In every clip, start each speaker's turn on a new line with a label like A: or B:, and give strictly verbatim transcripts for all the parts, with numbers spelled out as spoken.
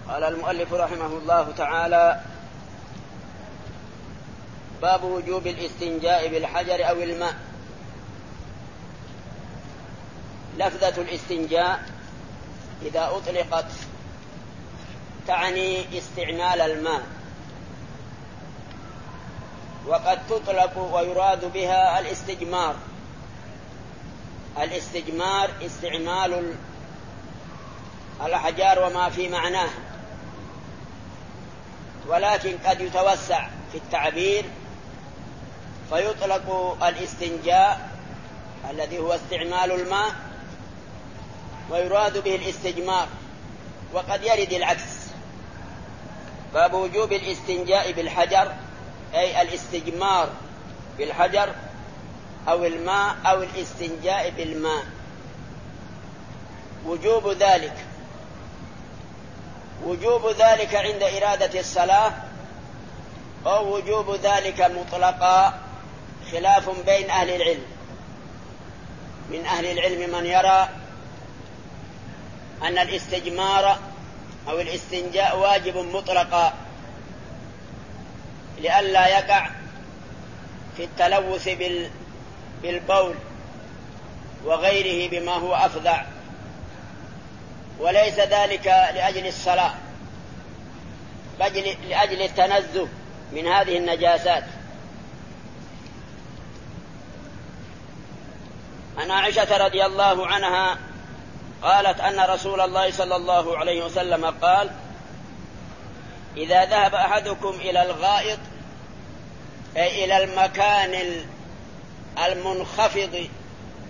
A: قال المؤلف رحمه الله تعالى: باب وجوب الاستنجاء بالحجر أو الماء. لفظة الاستنجاء إذا أطلقت تعني استعمال الماء، وقد تطلق ويراد بها الاستجمار. الاستجمار استعمال الأحجار وما في معناه، ولكن قد يتوسع في التعبير فيطلق الاستنجاء الذي هو استعمال الماء ويراد به الاستجمار، وقد يرد العكس. باب وجوب الاستنجاء بالحجر أي الاستجمار بالحجر أو الماء أو الاستنجاء بالماء. وجوب ذلك وجوب ذلك عند إرادة الصلاة، أو وجوب ذلك مطلقا، خلاف بين أهل العلم. من أهل العلم من يرى أن الاستجمار أو الاستنجاء واجب مطلقا لئلا يقع في التلوث بالبول وغيره بما هو أفظع، وليس ذلك لأجل الصلاة بل لأجل التنزه من هذه النجاسات. عن عائشة رضي الله عنها قالت أن رسول الله صلى الله عليه وسلم قال: إذا ذهب أحدكم إلى الغائط أي إلى المكان المنخفض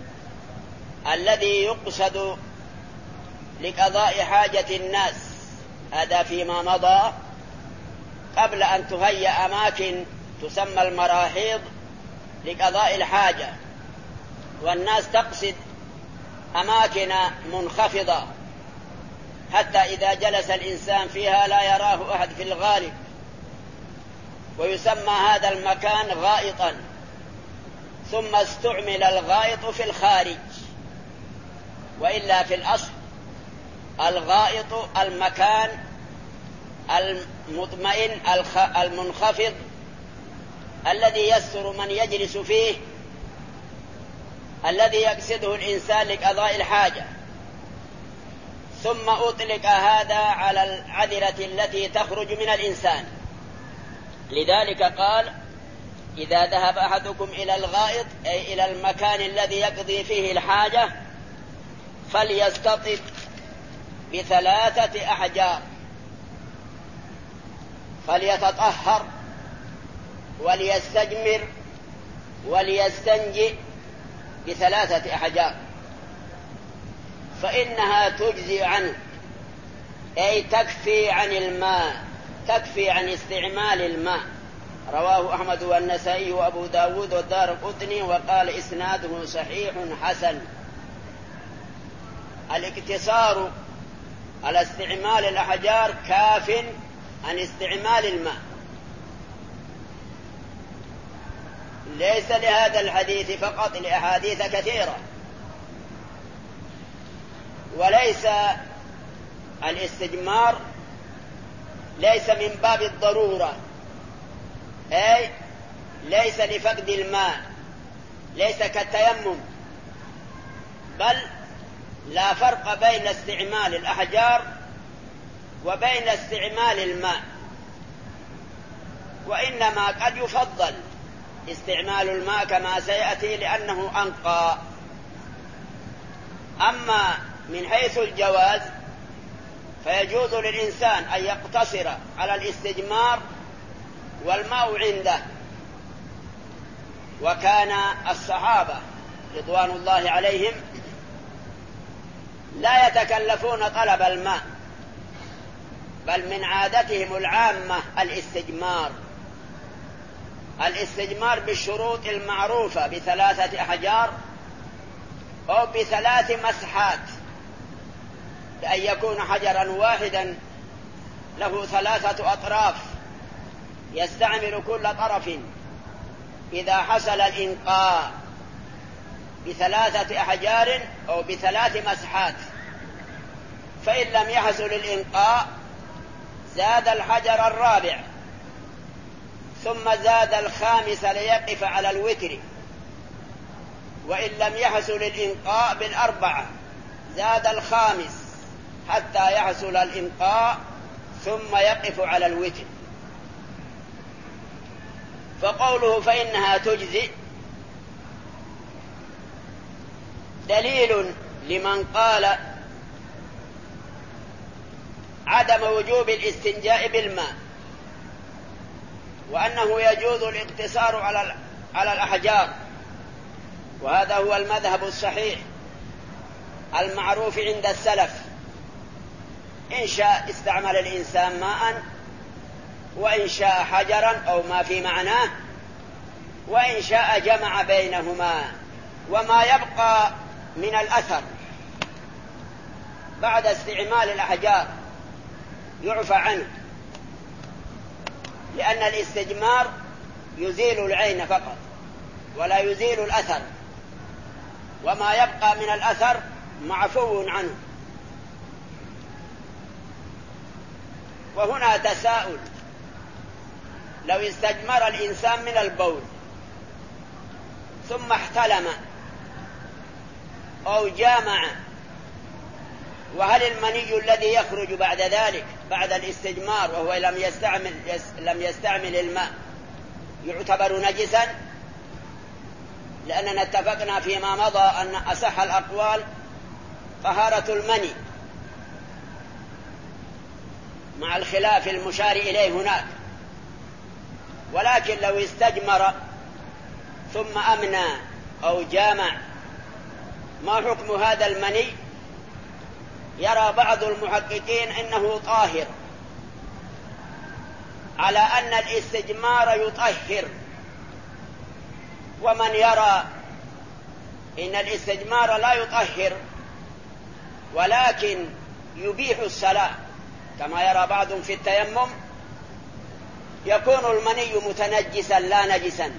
A: الذي يقصد لقضاء حاجة الناس، هذا فيما مضى قبل أن تهيأ أماكن تسمى المراحيض لقضاء الحاجة، والناس تقصد أماكن منخفضة حتى إذا جلس الإنسان فيها لا يراه أحد في الغالب، ويسمى هذا المكان غائطا. ثم استعمل الغائط في الخارج، وإلا في الأصل الغائط المكان المطمئن المنخفض الذي يستر من يجلس فيه، الذي يقصده الإنسان لقضاء الحاجة. ثم أطلق هذا على العذرة التي تخرج من الإنسان، لذلك قال: إذا ذهب أحدكم إلى الغائط أي إلى المكان الذي يقضي فيه الحاجة فليستطب بثلاثة أحجار، فليتطهر وليستجمر وليستنجئ بثلاثة أحجار، فإنها تجزي عنه أي تكفي عن الماء، تكفي عن استعمال الماء. رواه أحمد والنسائي وأبو داود والدارقطني وقال إسناده صحيح حسن. الاقتصار على استعمال الأحجار كاف عن استعمال الماء. ليس لهذا الحديث فقط، لأحاديث كثيرة. وليس الاستجمار ليس من باب الضرورة، أي ليس لفقد الماء، ليس كالتيمم، بل لا فرق بين استعمال الأحجار وبين استعمال الماء، وإنما قد يفضل استعمال الماء كما سيأتي لأنه أنقى. أما من حيث الجواز فيجوز للإنسان أن يقتصر على الاستجمار والماء عنده. وكان الصحابة رضوان الله عليهم لا يتكلفون طلب الماء، بل من عادتهم العامة الاستجمار الاستجمار بالشروط المعروفة بثلاثة أحجار أو بثلاث مسحات، بأن يكون حجرا واحدا له ثلاثة أطراف يستعمل كل طرف إذا حصل الإنقاء بثلاثة أحجار أو بثلاث مسحات. فإن لم يحصل الإنقاء زاد الحجر الرابع، ثم زاد الخامس ليقف على الوتر، وإن لم يحصل الإنقاء بالأربعة زاد الخامس حتى يحصل الإنقاء ثم يقف على الوتر. فقوله فإنها تجزئ دليل لمن قال عدم وجوب الاستنجاء بالماء، وأنه يجوز الاقتصار على على الأحجار، وهذا هو المذهب الصحيح المعروف عند السلف. إن شاء استعمل الإنسان ماء، وإن شاء حجرا أو ما في معناه، وإن شاء جمع بينهما، وما يبقى من الأثر بعد استعمال الأحجار يعفى عنه، لأن الاستجمار يزيل العين فقط ولا يزيل الأثر، وما يبقى من الأثر معفو عنه. وهنا تساؤل: لو استجمر الإنسان من البول ثم احتلم أو جامع، وهل المني الذي يخرج بعد ذلك بعد الاستجمار وهو لم يستعمل لم يستعمل الماء يعتبر نجسا؟ لأننا اتفقنا فيما مضى أن أصح الأقوال طهارة المني، مع الخلاف المشار إليه هناك. ولكن لو استجمر ثم أمنى أو جامع، ما حكم هذا المني؟ يرى بعض المحققين إنه طاهر، على أن الاستجمار يطهر، ومن يرى إن الاستجمار لا يطهر ولكن يبيح الصلاة كما يرى بعضهم في التيمم، يكون المني متنجسا لا نجسا،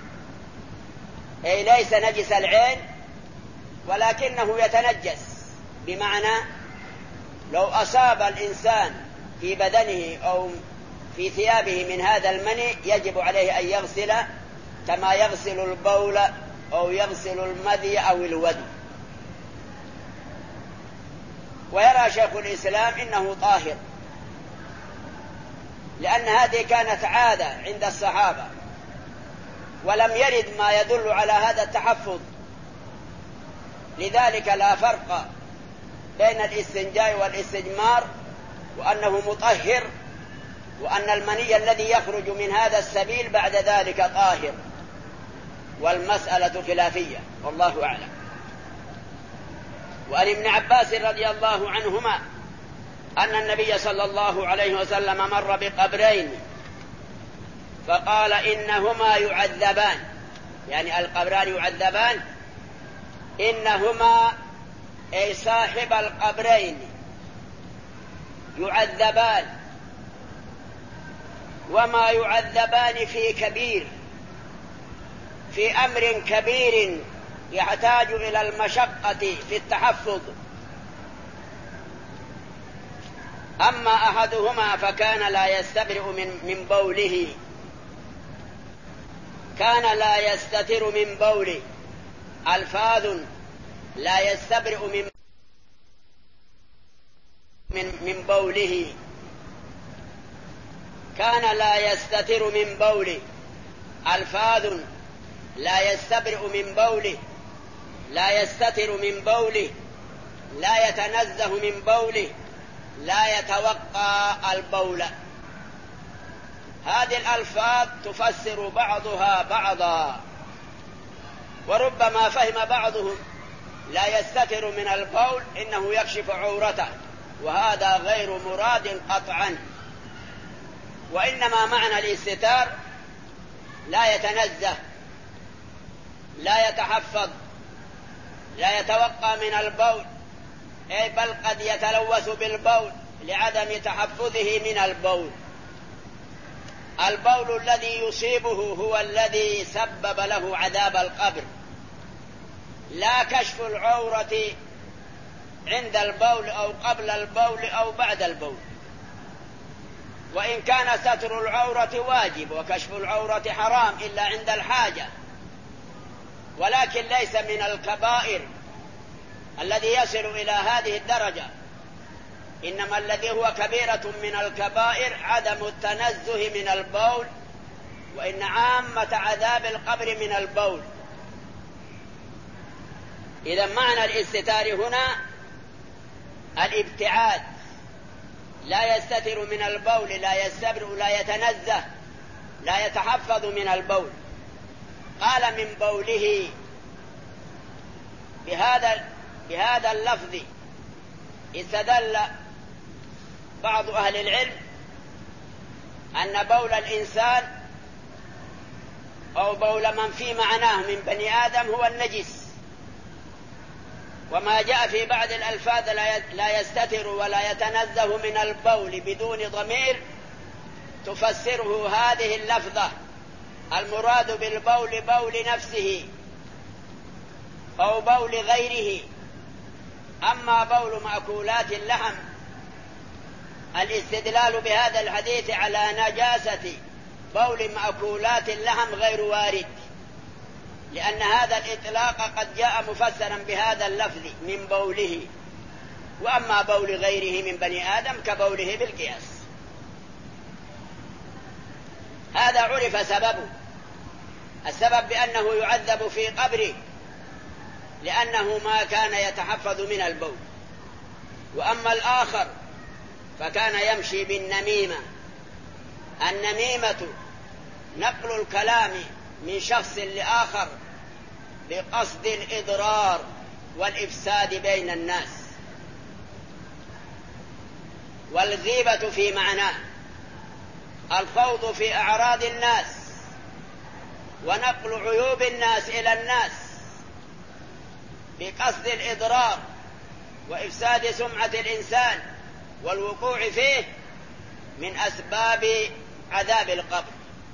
A: أي ليس نجس العين ولكنه يتنجس، بمعنى لو أصاب الإنسان في بدنه أو في ثيابه من هذا المني يجب عليه أن يغسل كما يغسل البول أو يغسل المذي أو الودي. ويرى شيخ الإسلام إنه طاهر، لأن هذه كانت عادة عند الصحابة، ولم يرد ما يدل على هذا التحفظ، لذلك لا فرق بين الاستنجاء والاستجمار، وأنه مطهر، وأن المني الذي يخرج من هذا السبيل بعد ذلك طاهر، والمسألة خلافية والله أعلم. وعن ابن عباس رضي الله عنهما أن النبي صلى الله عليه وسلم مر بقبرين فقال إنهما يعذبان، يعني القبران يعذبان، إنهما أي صاحب القبرين يعذبان، وما يعذبان في كبير، في أمر كبير يحتاج إلى المشقة في التحفظ. أما أحدهما فكان لا يستبرئ من, من بوله، كان لا يستتر من بوله، ألفاظ لا يستبرئ من من من بوله، كان لا يستتر من بوله، ألفاظ لا يستبرئ من بوله، لا يستتر من بوله، لا يتنزه من بوله، لا يتوقى البول. هذه الألفاظ تفسر بعضها بعضا، وربما فهم بعضهم لا يستتر من البول إنه يكشف عورته، وهذا غير مراد قطعا، وإنما معنى الاستتار لا يتنزه، لا يتحفظ، لا يتوقى من البول، أي بل قد يتلوث بالبول لعدم تحفظه من البول. البول الذي يصيبه هو الذي سبب له عذاب القبر، لا كشف العورة عند البول أو قبل البول أو بعد البول. وإن كان ستر العورة واجب وكشف العورة حرام إلا عند الحاجة، ولكن ليس من الكبائر الذي يصل إلى هذه الدرجة، إنما الذي هو كبيرة من الكبائر عدم التنزه من البول، وإن عامة عذاب القبر من البول. إذا معنى الاستتار هنا الابتعاد، لا يستتر من البول، لا يستبرئ، لا يتنزه، لا يتحفظ من البول. قال من بوله بهذا بهذا اللفظ استدل بعض أهل العلم أن بول الإنسان أو بول من في معناه من بني آدم هو النجس، وما جاء في بعض الألفاظ لا يستتر ولا يتنزه من البول بدون ضمير تفسره هذه اللفظة. المراد بالبول بول نفسه أو بول غيره. أما بول مأكولات اللحم الاستدلال بهذا الحديث على نجاسة بول مأكولات اللحم غير وارد، لأن هذا الإطلاق قد جاء مفسرا بهذا اللفظ من بوله، وأما بول غيره من بني آدم كبوله بالقياس. هذا عرف سببه، السبب بأنه يعذب في قبره لأنه ما كان يتحفظ من البول. وأما الآخر فكان يمشي بالنميمة. النميمة نقل الكلام من شخص لآخر بقصد الإضرار والإفساد بين الناس. والغيبة في معناه الخوض في أعراض الناس ونقل عيوب الناس إلى الناس بقصد الإضرار وإفساد سمعة الإنسان والوقوع فيه من أسباب عذاب القبر.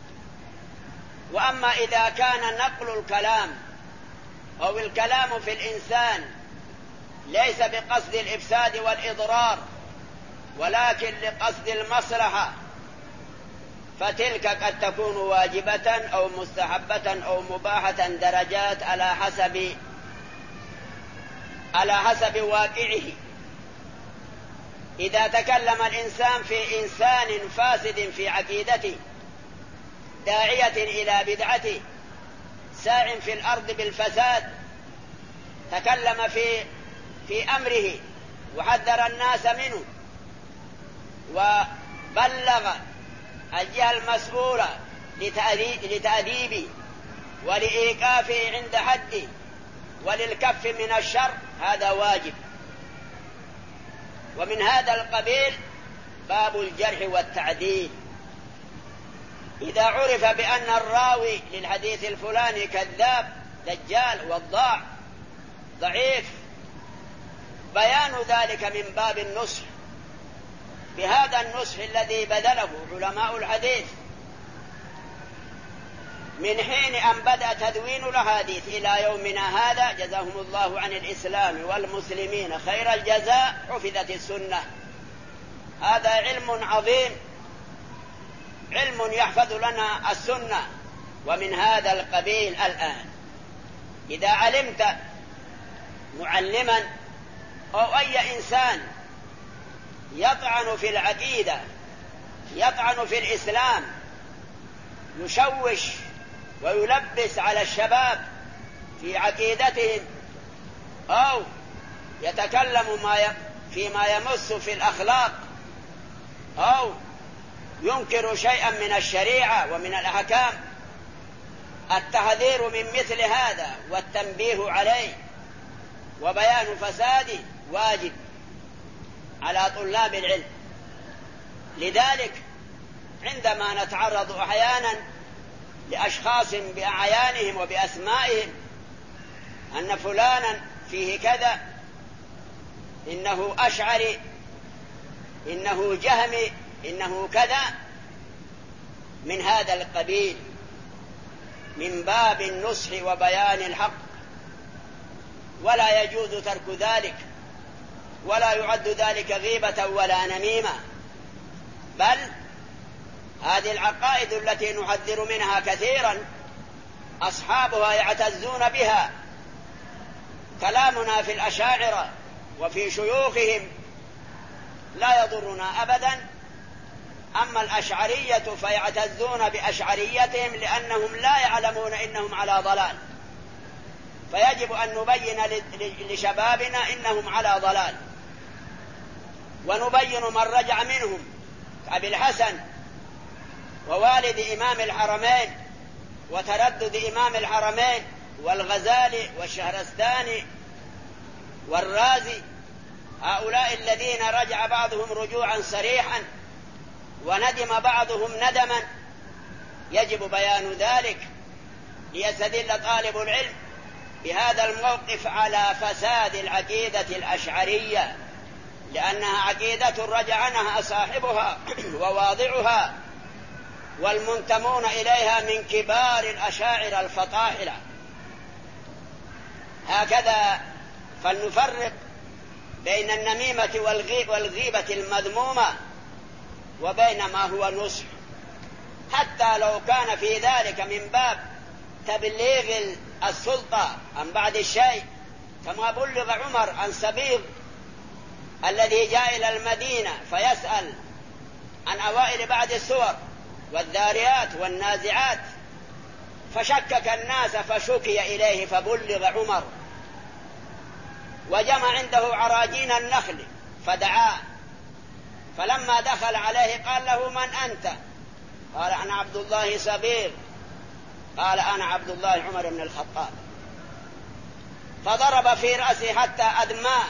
A: وأما إذا كان نقل الكلام أو الكلام في الإنسان ليس بقصد الإفساد والإضرار ولكن لقصد المصلحة، فتلك قد تكون واجبة أو مستحبة أو مباحة درجات على حسب على حسب واقعه. إذا تكلم الإنسان في إنسان فاسد في عقيدته داعية إلى بدعته ساع في الأرض بالفساد، تكلم في في أمره وحذر الناس منه وبلغ الجهة المسؤولة لتأديبه ولإيقافه عند حده وللكف من الشر، هذا واجب. ومن هذا القبيل باب الجرح والتعديل. إذا عرف بأن الراوي للحديث الفلاني كذاب دجال وضاع ضعيف، بيان ذلك من باب النصح، بهذا النصح الذي بذله علماء الحديث من حين أن بدأ تدوين الأحاديث إلى يومنا هذا، جزاهم الله عن الإسلام والمسلمين خير الجزاء، حفظت السنة. هذا علم عظيم، علم يحفظ لنا السنة. ومن هذا القبيل الآن إذا علمت معلما أو أي إنسان يطعن في العقيدة، يطعن في الإسلام، يشوش ويلبس على الشباب في عقيدتهم، أو يتكلم ما ي... فيما يمس في الأخلاق، أو ينكر شيئا من الشريعة ومن الأحكام، التحذير من مثل هذا والتنبيه عليه وبيان فساده واجب على طلاب العلم. لذلك عندما نتعرض أحيانا لأشخاص بأعيانهم وبأسمائهم أن فلانا فيه كذا، إنه أشعري، إنه جهمي، إنه كذا، من هذا القبيل من باب النصح وبيان الحق، ولا يجوز ترك ذلك، ولا يعد ذلك غيبة ولا نميمة، بل هذه العقائد التي نحذر منها كثيرا أصحابها يعتزون بها. كلامنا في الأشاعرة وفي شيوخهم لا يضرنا أبدا. أما الأشعرية فيعتزون بأشعريتهم لأنهم لا يعلمون إنهم على ضلال، فيجب أن نبين لشبابنا إنهم على ضلال، ونبين من رجع منهم كأبي الحسن ووالد إمام الحرمين وتردد إمام الحرمين والغزالي والشهرستاني والرازي. هؤلاء الذين رجع بعضهم رجوعا صريحا وندم بعضهم ندما، يجب بيان ذلك ليستدل طالب العلم بهذا الموقف على فساد العقيدة الأشعرية، لأنها عقيدة رجع عنها صاحبها وواضعها والمنتمون إليها من كبار الأشاعرة الفطاحلة. هكذا فلنفرق بين النميمة والغيبة المذمومة وبين ما هو نصح، حتى لو كان في ذلك من باب تبليغ السلطة عن بعد الشيء، كما بلغ عمر عن سبيغ الذي جاء إلى المدينة فيسأل عن أوائل بعد السور والذاريات والنازعات، فشكك الناس فشكي إليه فبلغ عمر، وجمع عنده عراجين النخل فدعاه، فلما دخل عليه قال له: من أنت؟ قال: أنا عبد الله سبيغ. قال: أنا عبد الله عمر بن الخطاب. فضرب في رأسه حتى أدماه،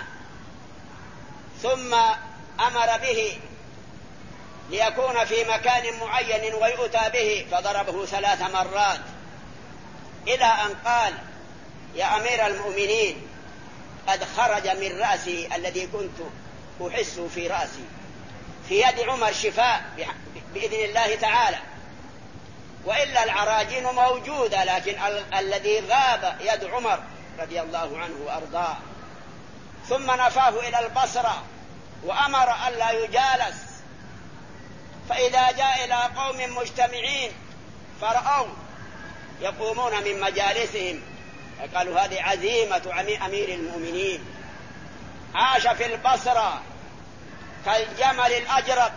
A: ثم أمر به ليكون في مكان معين ويؤتى به، فضربه ثلاث مرات إلى أن قال: يا أمير المؤمنين، قد خرج من رأسي الذي كنت أحس في رأسي، في يد عمر شفاء بإذن الله تعالى، وإلا العراجين موجودة، لكن ال- الذي غاب يد عمر رضي الله عنه وأرضاه. ثم نفاه إلى البصرة وأمر ألا يجالس، فإذا جاء إلى قوم مجتمعين فرأوا يقومون من مجالسهم قالوا: هذه عزيمة أمير المؤمنين. عاش في البصرة كالجمل الأجرب،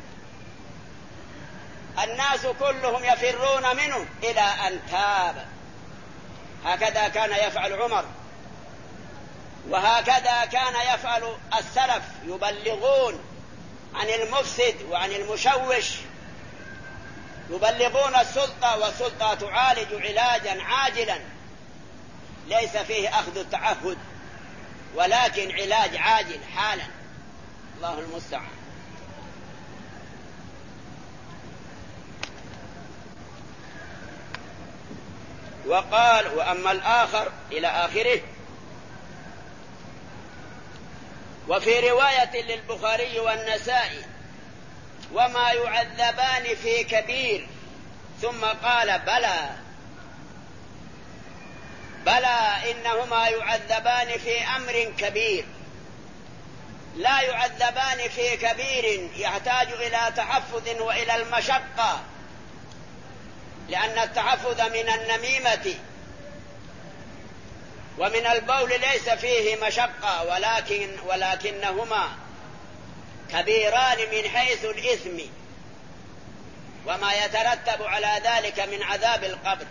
A: الناس كلهم يفرون منه إلى أن تاب. هكذا كان يفعل عمر، وهكذا كان يفعل السلف، يبلغون عن المفسد وعن المشوش، يبلغون السلطة، والسلطة تعالج علاجا عاجلا ليس فيه أخذ التعهد، ولكن علاج عاجل حالا. الله المستعان. وقال: وأما الآخر إلى آخره. وفي رواية للبخاري والنسائي: وما يعذبان في كبير، ثم قال: بلى بلى إنهما يعذبان في أمر كبير. لا يعذبان في كبير يحتاج إلى تحفظ وإلى المشقة، لأن التحفظ من النميمة ومن البول ليس فيه مشقة، ولكن ولكنهما كبيران من حيث الإثم وما يترتب على ذلك من عذاب القبر.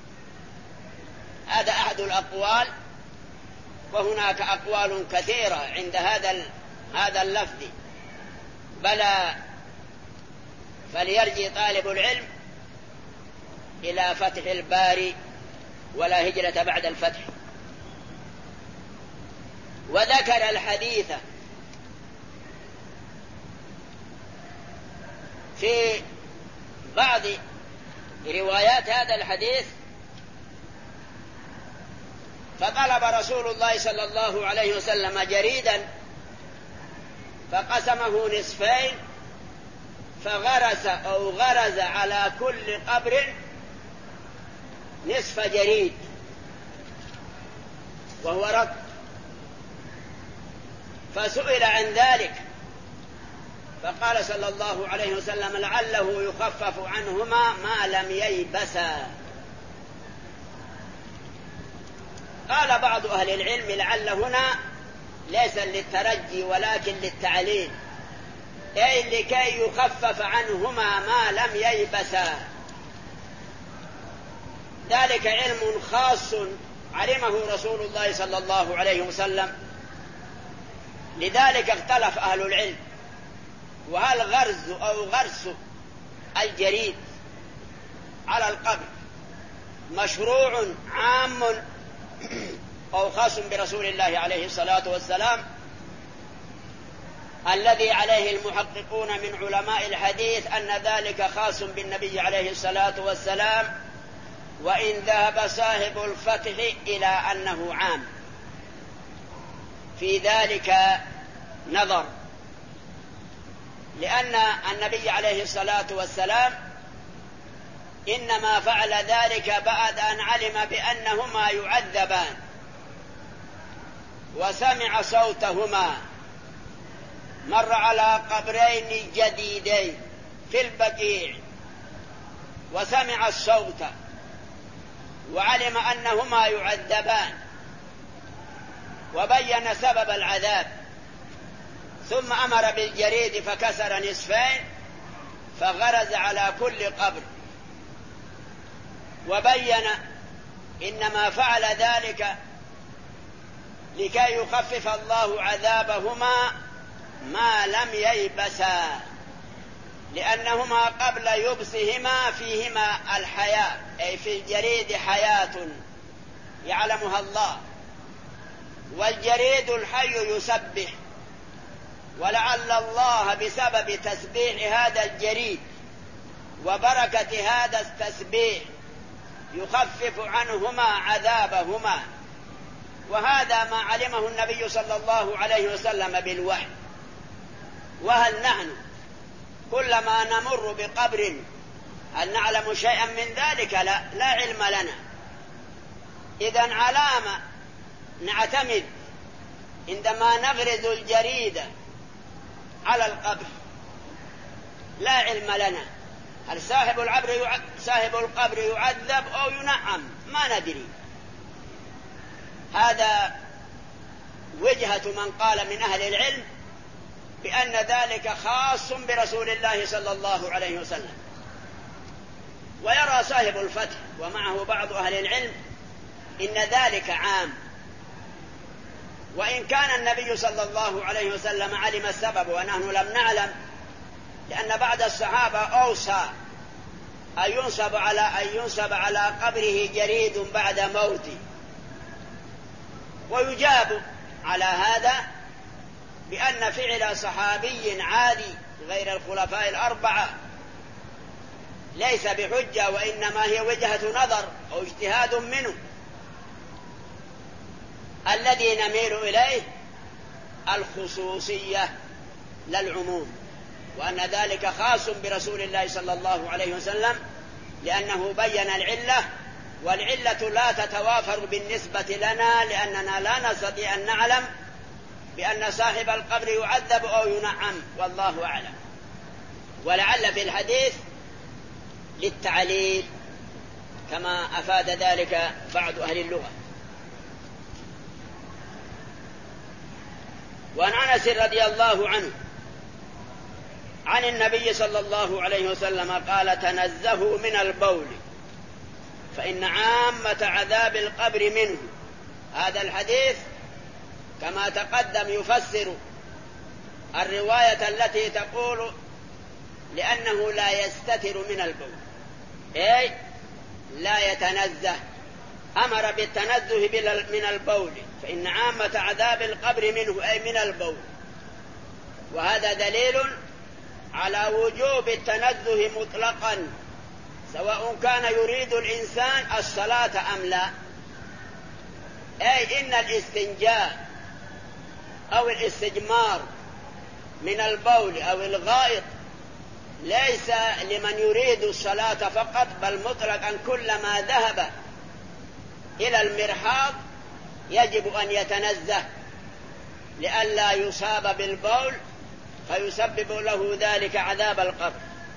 A: هذا أحد الأقوال، وهناك أقوال كثيرة عند هذا هذا اللفظ. بلى، فليرجع طالب العلم إلى فتح الباري، ولا هجرة بعد الفتح. وذكر الحديث في بعض روايات هذا الحديث، فطلب رسول الله صلى الله عليه وسلم جريدا فقسمه نصفين، فغرس أو غرز على كل قبر نصف جريد وهو رطب، فسئل عن ذلك فقال صلى الله عليه وسلم لعله يخفف عنهما ما لم ييبسا. قال بعض أهل العلم لعل هنا ليس للترجي ولكن للتعليل، أي لكي يخفف عنهما ما لم ييبسا. ذلك علم خاص علمه رسول الله صلى الله عليه وسلم، لذلك اختلف أهل العلم وهل غرز أو غرس الجريد على القبر مشروع عام أو خاص برسول الله عليه الصلاة والسلام. الذي عليه المحققون من علماء الحديث أن ذلك خاص بالنبي عليه الصلاة والسلام، وإن ذهب صاحب الفتح إلى أنه عام. في ذلك نظر، لأن النبي عليه الصلاة والسلام إنما فعل ذلك بعد أن علم بأنهما يعذبان وسمع صوتهما. مر على قبرين جديدين في البقيع وسمع الصوت وعلم أنهما يعذبان وبين سبب العذاب، ثم أمر بالجريد فكسر نصفين فغرز على كل قبر، وبين إنما فعل ذلك لكي يخفف الله عذابهما ما لم ييبسا، لأنهما قبل يبسهما فيهما الحياة، أي في الجريد حياة يعلمها الله، والجريد الحي يسبح، ولعل الله بسبب تسبيح هذا الجريد وبركة هذا التسبيح يخفف عنهما عذابهما. وهذا ما علمه النبي صلى الله عليه وسلم بالوحي. وهل نحن كلما نمر بقبر هل نعلم شيئا من ذلك؟ لا, لا علم لنا. إذن علامة نعتمد عندما نغرز الجريدة على القبر؟ لا علم لنا. هل صاحب القبر يعذب, صاحب القبر يعذب أو ينعم؟ ما ندري. هذا وجهة من قال من أهل العلم بأن ذلك خاص برسول الله صلى الله عليه وسلم. ويرى صاحب الفتح ومعه بعض أهل العلم إن ذلك عام، وإن كان النبي صلى الله عليه وسلم علم السبب ونحن لم نعلم، لأن بعض الصحابة أوصى أن ينصب على أن ينصب على قبره جريد بعد موته. ويجاب على هذا بأن فعل صحابي عادي غير الخلفاء الأربعة ليس بحجة، وإنما هي وجهة نظر أو اجتهاد منه. الذي نميل إليه الخصوصية للعموم، وأن ذلك خاص برسول الله صلى الله عليه وسلم، لأنه بين العلة، والعلة لا تتوافر بالنسبة لنا، لأننا لا نستطيع أن نعلم بأن صاحب القبر يعذب أو ينعم، والله أعلم. ولعل في الحديث للتعليل كما أفاد ذلك بعض أهل اللغة. وعن أنس رضي الله عنه عن النبي صلى الله عليه وسلم قال: تنزهوا من البول فإن عامة عذاب القبر منه. هذا الحديث كما تقدم يفسر الرواية التي تقول لأنه لا يستتر من البول، أي لا يتنزه، أمر بالتنزه من البول، فإن عامة عذاب القبر منه أي من البول. وهذا دليل على وجوب التنزه مطلقا، سواء كان يريد الإنسان الصلاة أم لا. أي إن الاستنجاء أو الاستجمار من البول أو الغائط ليس لمن يريد الصلاة فقط، بل مطلقا كلما ذهب إلى المرحاض يجب أن يتنزه لئلا يصاب بالبول ويسبب له ذلك عذاب القبر.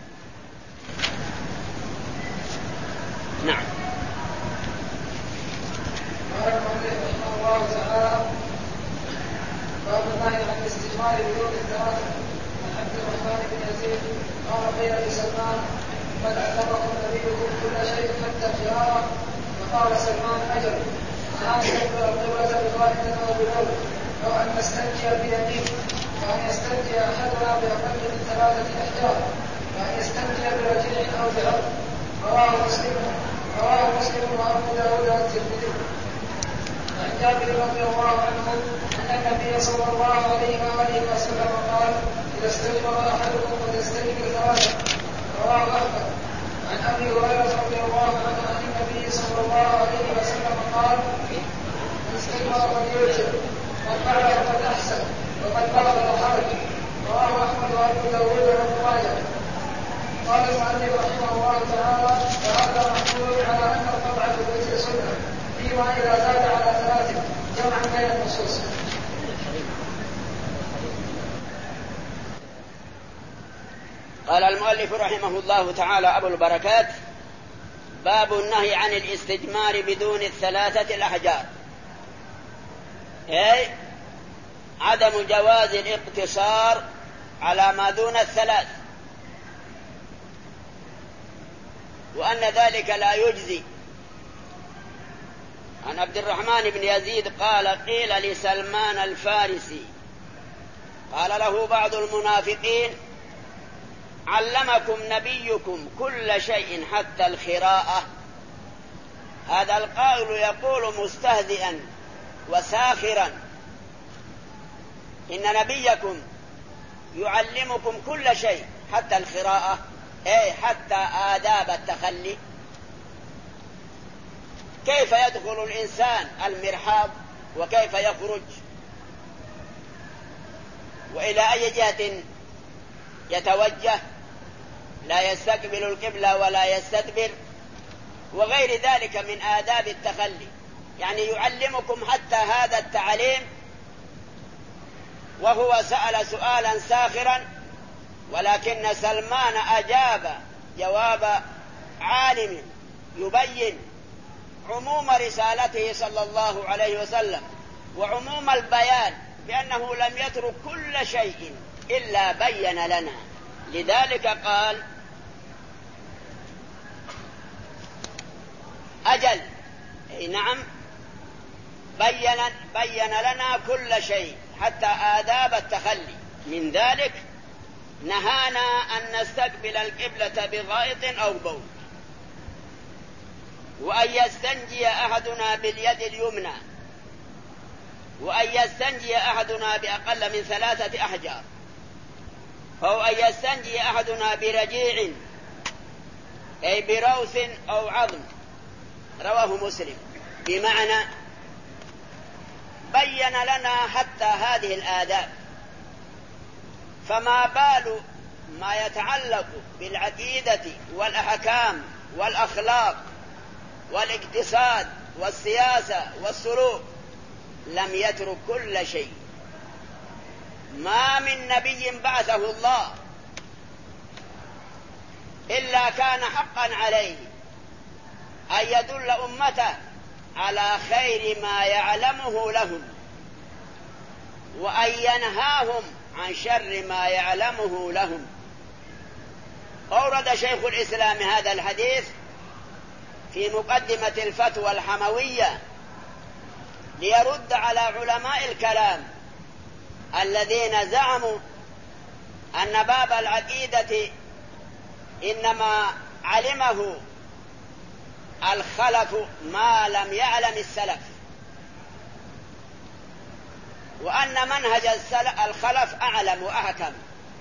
A: نعم.
B: قال المؤلف رحمه الله تعالى: باب النهي عن الاستجمار بدون الثلاثة. عن عبد الرحمن بن يزيد قال: قيل لسلمان: قد اعتبركم نبيكم كل شيء حتى الجرارة؟ فقال سلمان: اجل، أن نستقبل القبلة بغائط أو ببول، أو أن نستنجي بيمين، وأن يستنجي أحدنا بأقل من ثلاثة أحجار، وأن يستنجي برجيع أو بعرض. رواه مسلم رواه مسلم وأبو داود والترمذي. عن جابر رضي الله عنه أن النبي صلى الله عليه وآله وسلم قال: إذا استجمر أحدكم فليستجمر ثلاثة. رواه أحمد. عن أبي هريرة رضي الله عنه عن النبي صلى الله عليه وسلم قال: من استجمر فليوتر، من فعل فقد أحسن، ومن بلغ فحرج. رواه أحمد وأبو داود وابن ماجه. قال المؤلف رحمه الله تعالى: وهذا محمول على أن القطع في الوتر سنة، فيما إذا زاد على ثلاث، جمعا بين النصوص.
A: قال المؤلف رحمه الله تعالى أبو البركات: باب النهي عن الاستجمار بدون الثلاثة الأحجار، أي عدم جواز الاقتصار على ما دون الثلاث، وأن ذلك لا يجزي. عن عبد الرحمن بن يزيد قال: قيل لسلمان الفارسي، قال له بعض المنافقين: علمكم نبيكم كل شيء حتى الخراءة. هذا القائل يقول مستهزئا وساخرا: إن نبيكم يعلمكم كل شيء حتى الخراءة، أي حتى آداب التخلي. كيف يدخل الإنسان المرحاض وكيف يخرج، وإلى أي جهة يتوجه، لا يستقبل القبلة ولا يستدبر، وغير ذلك من آداب التخلي. يعني يعلمكم حتى هذا التعليم، وهو سأل سؤالا ساخرا، ولكن سلمان أجاب جواب عالم يبين عموم رسالته صلى الله عليه وسلم وعموم البيان، بأنه لم يترك كل شيء إلا بين لنا. لذلك قال: أجل، أي نعم، بين, بين لنا كل شيء حتى آداب التخلي. من ذلك نهانا أن نستقبل القبلة بغائط أو بول، وأن يستنجي أحدنا باليد اليمنى، وأن يستنجي أحدنا بأقل من ثلاثة أحجار، أو أن يستنجي أحدنا برجيع، أي بروث أو عظم. رواه مسلم. بمعنى بين لنا حتى هذه الآداب. فما بال ما يتعلق بالعقيدة والأحكام والأخلاق والاقتصاد والسياسة والسلوك، لم يترك كل شيء. ما من نبي بعثه الله إلا كان حقا عليه أن يدل أمته على خير ما يعلمه لهم، وأن ينهاهم عن شر ما يعلمه لهم. أورد شيخ الإسلام هذا الحديث في مقدمة الفتوى الحموية ليرد على علماء الكلام الذين زعموا أن باب العقيدة إنما علمه الخلف ما لم يعلم السلف، وأن منهج الخلف أعلم وأحكم.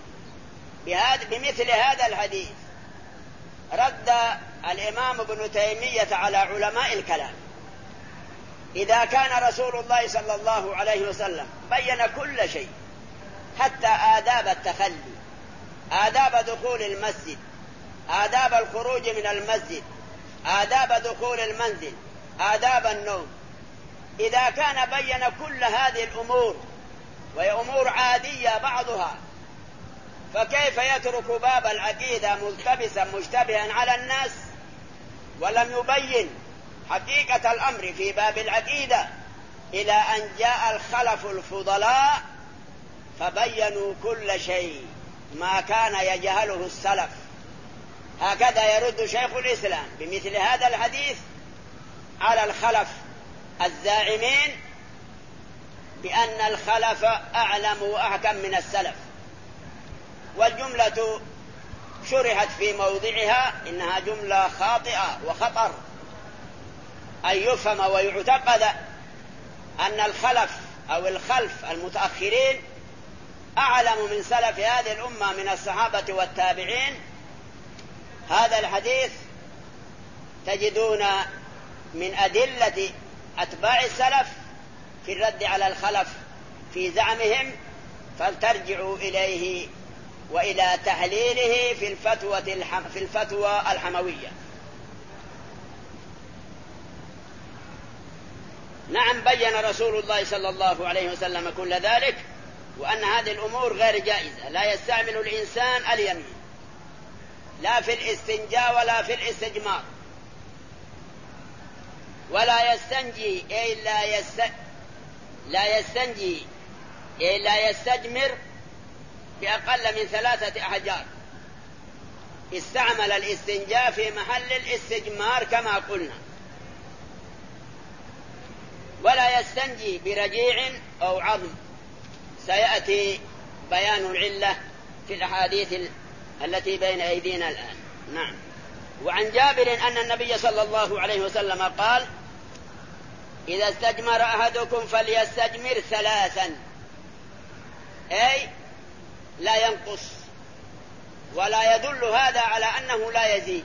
A: بمثل هذا الحديث رد الإمام ابن تيمية على علماء الكلام: إذا كان رسول الله صلى الله عليه وسلم بين كل شيء حتى آداب التخلي، آداب دخول المسجد، آداب الخروج من المسجد، آداب دخول المنزل، آداب النوم، إذا كان بين كل هذه الأمور، وهي أمور عادية بعضها، فكيف يترك باب العقيدة ملتبسا مشتبها على الناس ولم يبين حقيقة الأمر في باب العقيدة إلى أن جاء الخلف الفضلاء فبينوا كل شيء ما كان يجهله السلف. هكذا يرد شيخ الإسلام بمثل هذا الحديث على الخلف الزاعمين بأن الخلف أعلم وأحكم من السلف. والجملة شرحت في موضعها إنها جملة خاطئة وخطر، أن يفهم ويعتقد أن الخلف أو الخلف المتأخرين أعلم من سلف هذه الأمة من الصحابة والتابعين. هذا الحديث تجدون من أدلة أتباع السلف في الرد على الخلف في زعمهم، فلترجعوا إليه وإلى تحليله في الفتوى في الفتوى الحموية. نعم، بين رسول الله صلى الله عليه وسلم كل ذلك، وأن هذه الأمور غير جائزة. لا يستعمل الإنسان اليمين لا في الاستنجاء ولا في الاستجمار، ولا يستنجي أي لا, يست... لا يستنجي أي لا يستجمر بأقل من ثلاثة أحجار. استعمل الاستنجاء في محل الاستجمار كما قلنا. ولا يستنجي برجيع أو عظم، سيأتي بيان العلة في الأحاديث التي بين أيدينا الآن. نعم. وعن جابر أن النبي صلى الله عليه وسلم قال: إذا استجمر أحدكم فليستجمر ثلاثا، أي لا ينقص، ولا يدل هذا على أنه لا يزيد.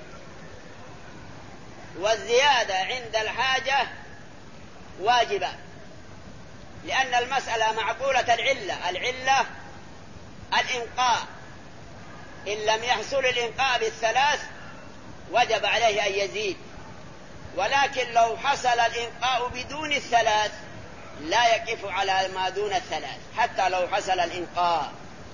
A: والزيادة عند الحاجة واجبة، لأن المسألة معقولة العلة. العلة الإنقاء، إن لم يحصل الإنقاء بالثلاث وجب عليه أن يزيد، ولكن لو حصل الإنقاء بدون الثلاث لا يقف على ما دون الثلاث حتى لو حصل الإنقاء،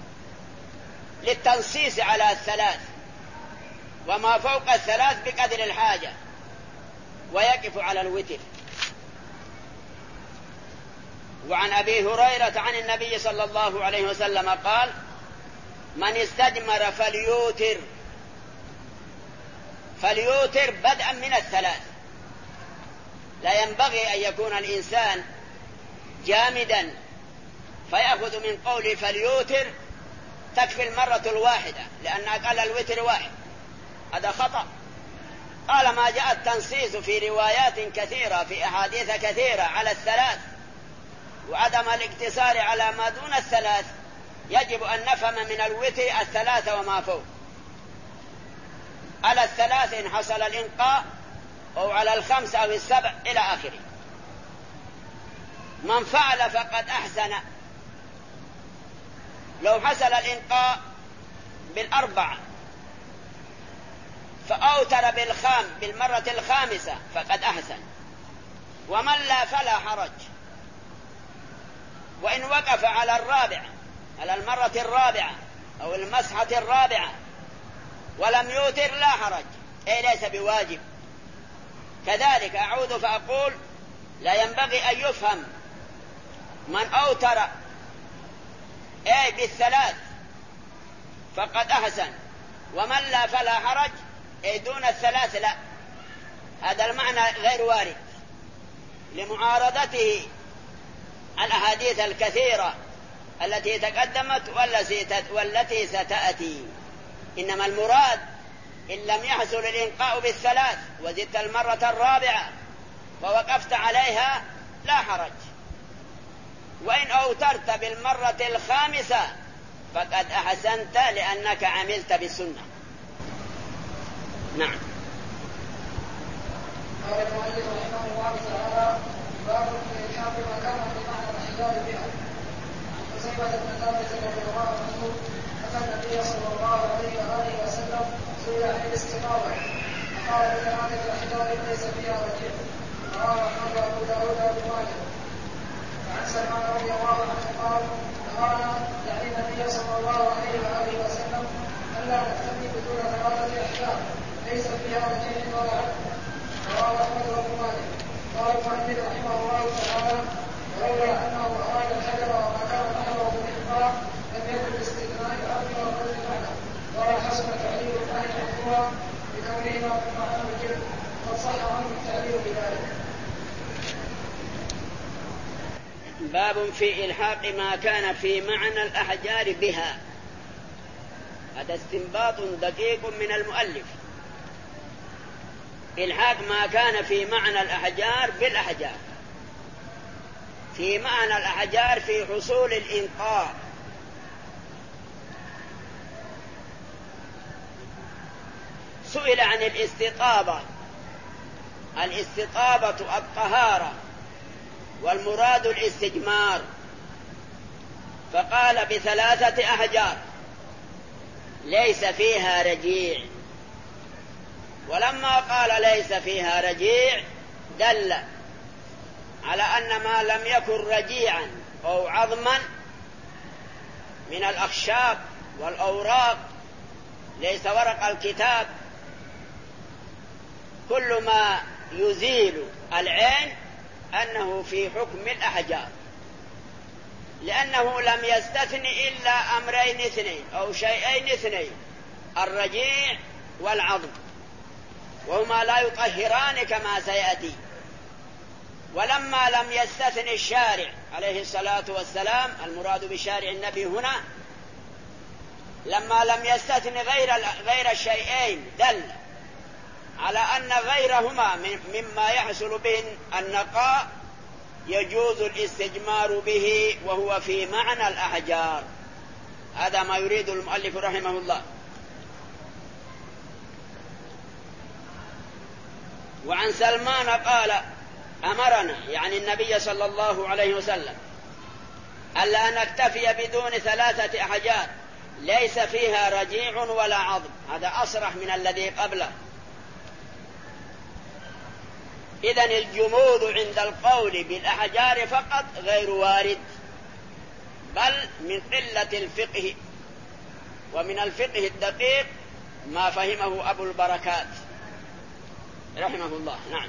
A: للتنصيص على الثلاث، وما فوق الثلاث بقدر الحاجة، ويقف على الوتر. وعن أبي هريرة عن النبي صلى الله عليه وسلم قال: من استجمر فليوتر. فليوتر بدءا من الثلاث. لا ينبغي أن يكون الإنسان جامدا فيأخذ من قول فليوتر تكفي المرة الواحدة، لأن أقل الوتر واحد، هذا خطأ. قال: ما جاء التنصيص في روايات كثيرة في أحاديث كثيرة على الثلاث، وعدم الاقتصار على ما دون الثلاث، يجب أن نفهم من الوتر الثلاثة وما فوق. على الثلاث إن حصل الإنقاء، أو على الخمس أو السبع إلى آخره. من فعل فقد أحسن. لو حصل الإنقاء بالأربعة فأوتر بالخام بالمرة الخامسة فقد أحسن. ومن لا فلا حرج. وإن وقف على الرابعة، على المرة الرابعة أو المسحة الرابعة ولم يوتر لا حرج، أي ليس بواجب. كذلك أعود فأقول: لا ينبغي أن يفهم من أوتر أي بالثلاث فقد أحسن، ومن لا فلا حرج، أي دون الثلاث لا. هذا المعنى غير وارد لمعارضته الأحاديث الكثيرة التي تقدمت والتي ستأتي. إنما المراد إن لم يحصل الإنقاء بالثلاث وزدت المرة الرابعة ووقفت عليها لا حرج. وإن أوترت بالمرة الخامسة فقد أحسنت، لأنك عملت بالسنة. نعم.
B: قال المؤلف رحمه الله تعالى: باب في إلحاق ما كان بمعنى الاحتلال بها. عن حذيفة بن ثابت رضي الله عنه أن النبي صلى الله عليه وآله وسلم سئل عن الاستنارة فقال: بكمال الاحتلال ليس فيها رجيع. رواه أحمد وأبو داود وابن ماجه. وعن سلمان رضي الله عنه قال: نهانا يعني النبي صلى الله عليه وآله وسلم ليس فيها رجيع ولا عدل. رواه أحمد وابن ماجه. قال المؤلف رحمه الله تعالى: ولولا أنه أراد الحجر وما كان نحوه بالإحقاق لم يكن الاستثناء الأرض والرجل معنا. ولا حسن تعليل الله محفوظا بكونهما في معنى الجلد، قد صح عنه التعليل بذلك.
A: باب في إلحاق ما كان في معنى الأحجار بها. هذا استنباط دقيق من المؤلف. إلحاق ما كان في معنى الأحجار بالأحجار. في معنى الأحجار في حصول الإنقاء. سئل عن الاستطابة. الاستطابة الطهارة، والمراد الاستجمار، فقال بثلاثة أحجار ليس فيها رجيع. ولما قال ليس فيها رجيع دل على أن ما لم يكن رجيعا أو عظما من الأخشاب والأوراق، ليس ورق الكتاب، كل ما يزيل العين أنه في حكم الأحجار، لأنه لم يستثن إلا أمرين اثنين أو شيئين اثنين: الرجيع والعظم، وهما لا يطهران كما سيأتي. ولما لم يستثن الشارع عليه الصلاة والسلام، المراد بشارع النبي هنا، لما لم يستثن غير غير الشيئين دل على أن غيرهما مما يحصل به النقاء يجوز الاستجمار به، وهو في معنى الأحجار. هذا ما يريد المؤلف رحمه الله. وعن سلمان قال: أمرنا، يعني النبي صلى الله عليه وسلم، ألا نكتفي بدون ثلاثة أحجار ليس فيها رجيع ولا عظم. هذا أصرح من الذي قبله. إذن الجمود عند القول بالأحجار فقط غير وارد، بل من قلة الفقه ومن الفقه الدقيق ما فهمه أبو البركات رحمه الله. نعم.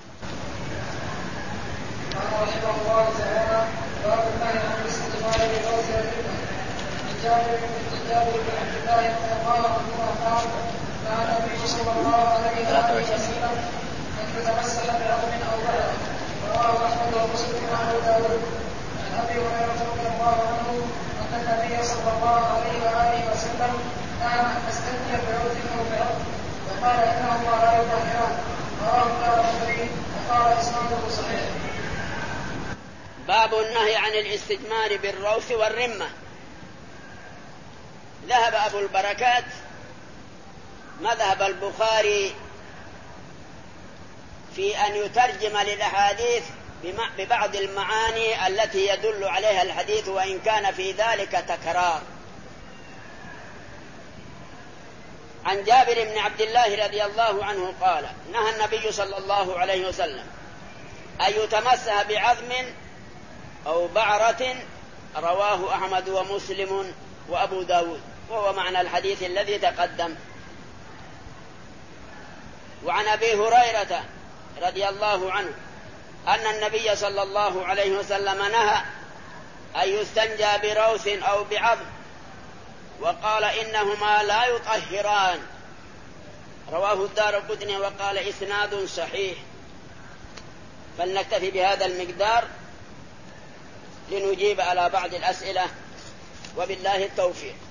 B: قال رحمه الله تعالى: باب النهي عن الاستجمار بالروث والجنة. عن جابر بن جابر بن عبد الله رضي الله عنهما قال: كان النبي صلى الله عليه وسلم ان يتمسح بعظم او بلد. رواه احمد ومسلم وابو داود. عن ابي هريره رضي الله عنه ان النبي صلى الله عليه واله وسلم كان ان يستنجي بعود او بعظم، وقال انهما لا يطهران. رواه الدارقطني وقال اسناده صحيح.
A: باب النهي عن الاستجمار بالروث والرمة. ذهب أبو البركات مذهب البخاري في أن يترجم للأحاديث ببعض المعاني التي يدل عليها الحديث، وإن كان في ذلك تكرار. عن جابر بن عبد الله رضي الله عنه قال: نهى النبي صلى الله عليه وسلم أن يتمسح بعظم أو بعرة. رواه أحمد ومسلم وأبو داود، وهو معنى الحديث الذي تقدم. وعن أبي هريرة رضي الله عنه أن النبي صلى الله عليه وسلم نهى أن يستنجى بروث أو بعظم، وقال إنهما لا يطهران. رواه الدارقطني وقال إسناد صحيح. فلنكتفي بهذا المقدار لنجيب على بعض الأسئلة، وبالله التوفيق.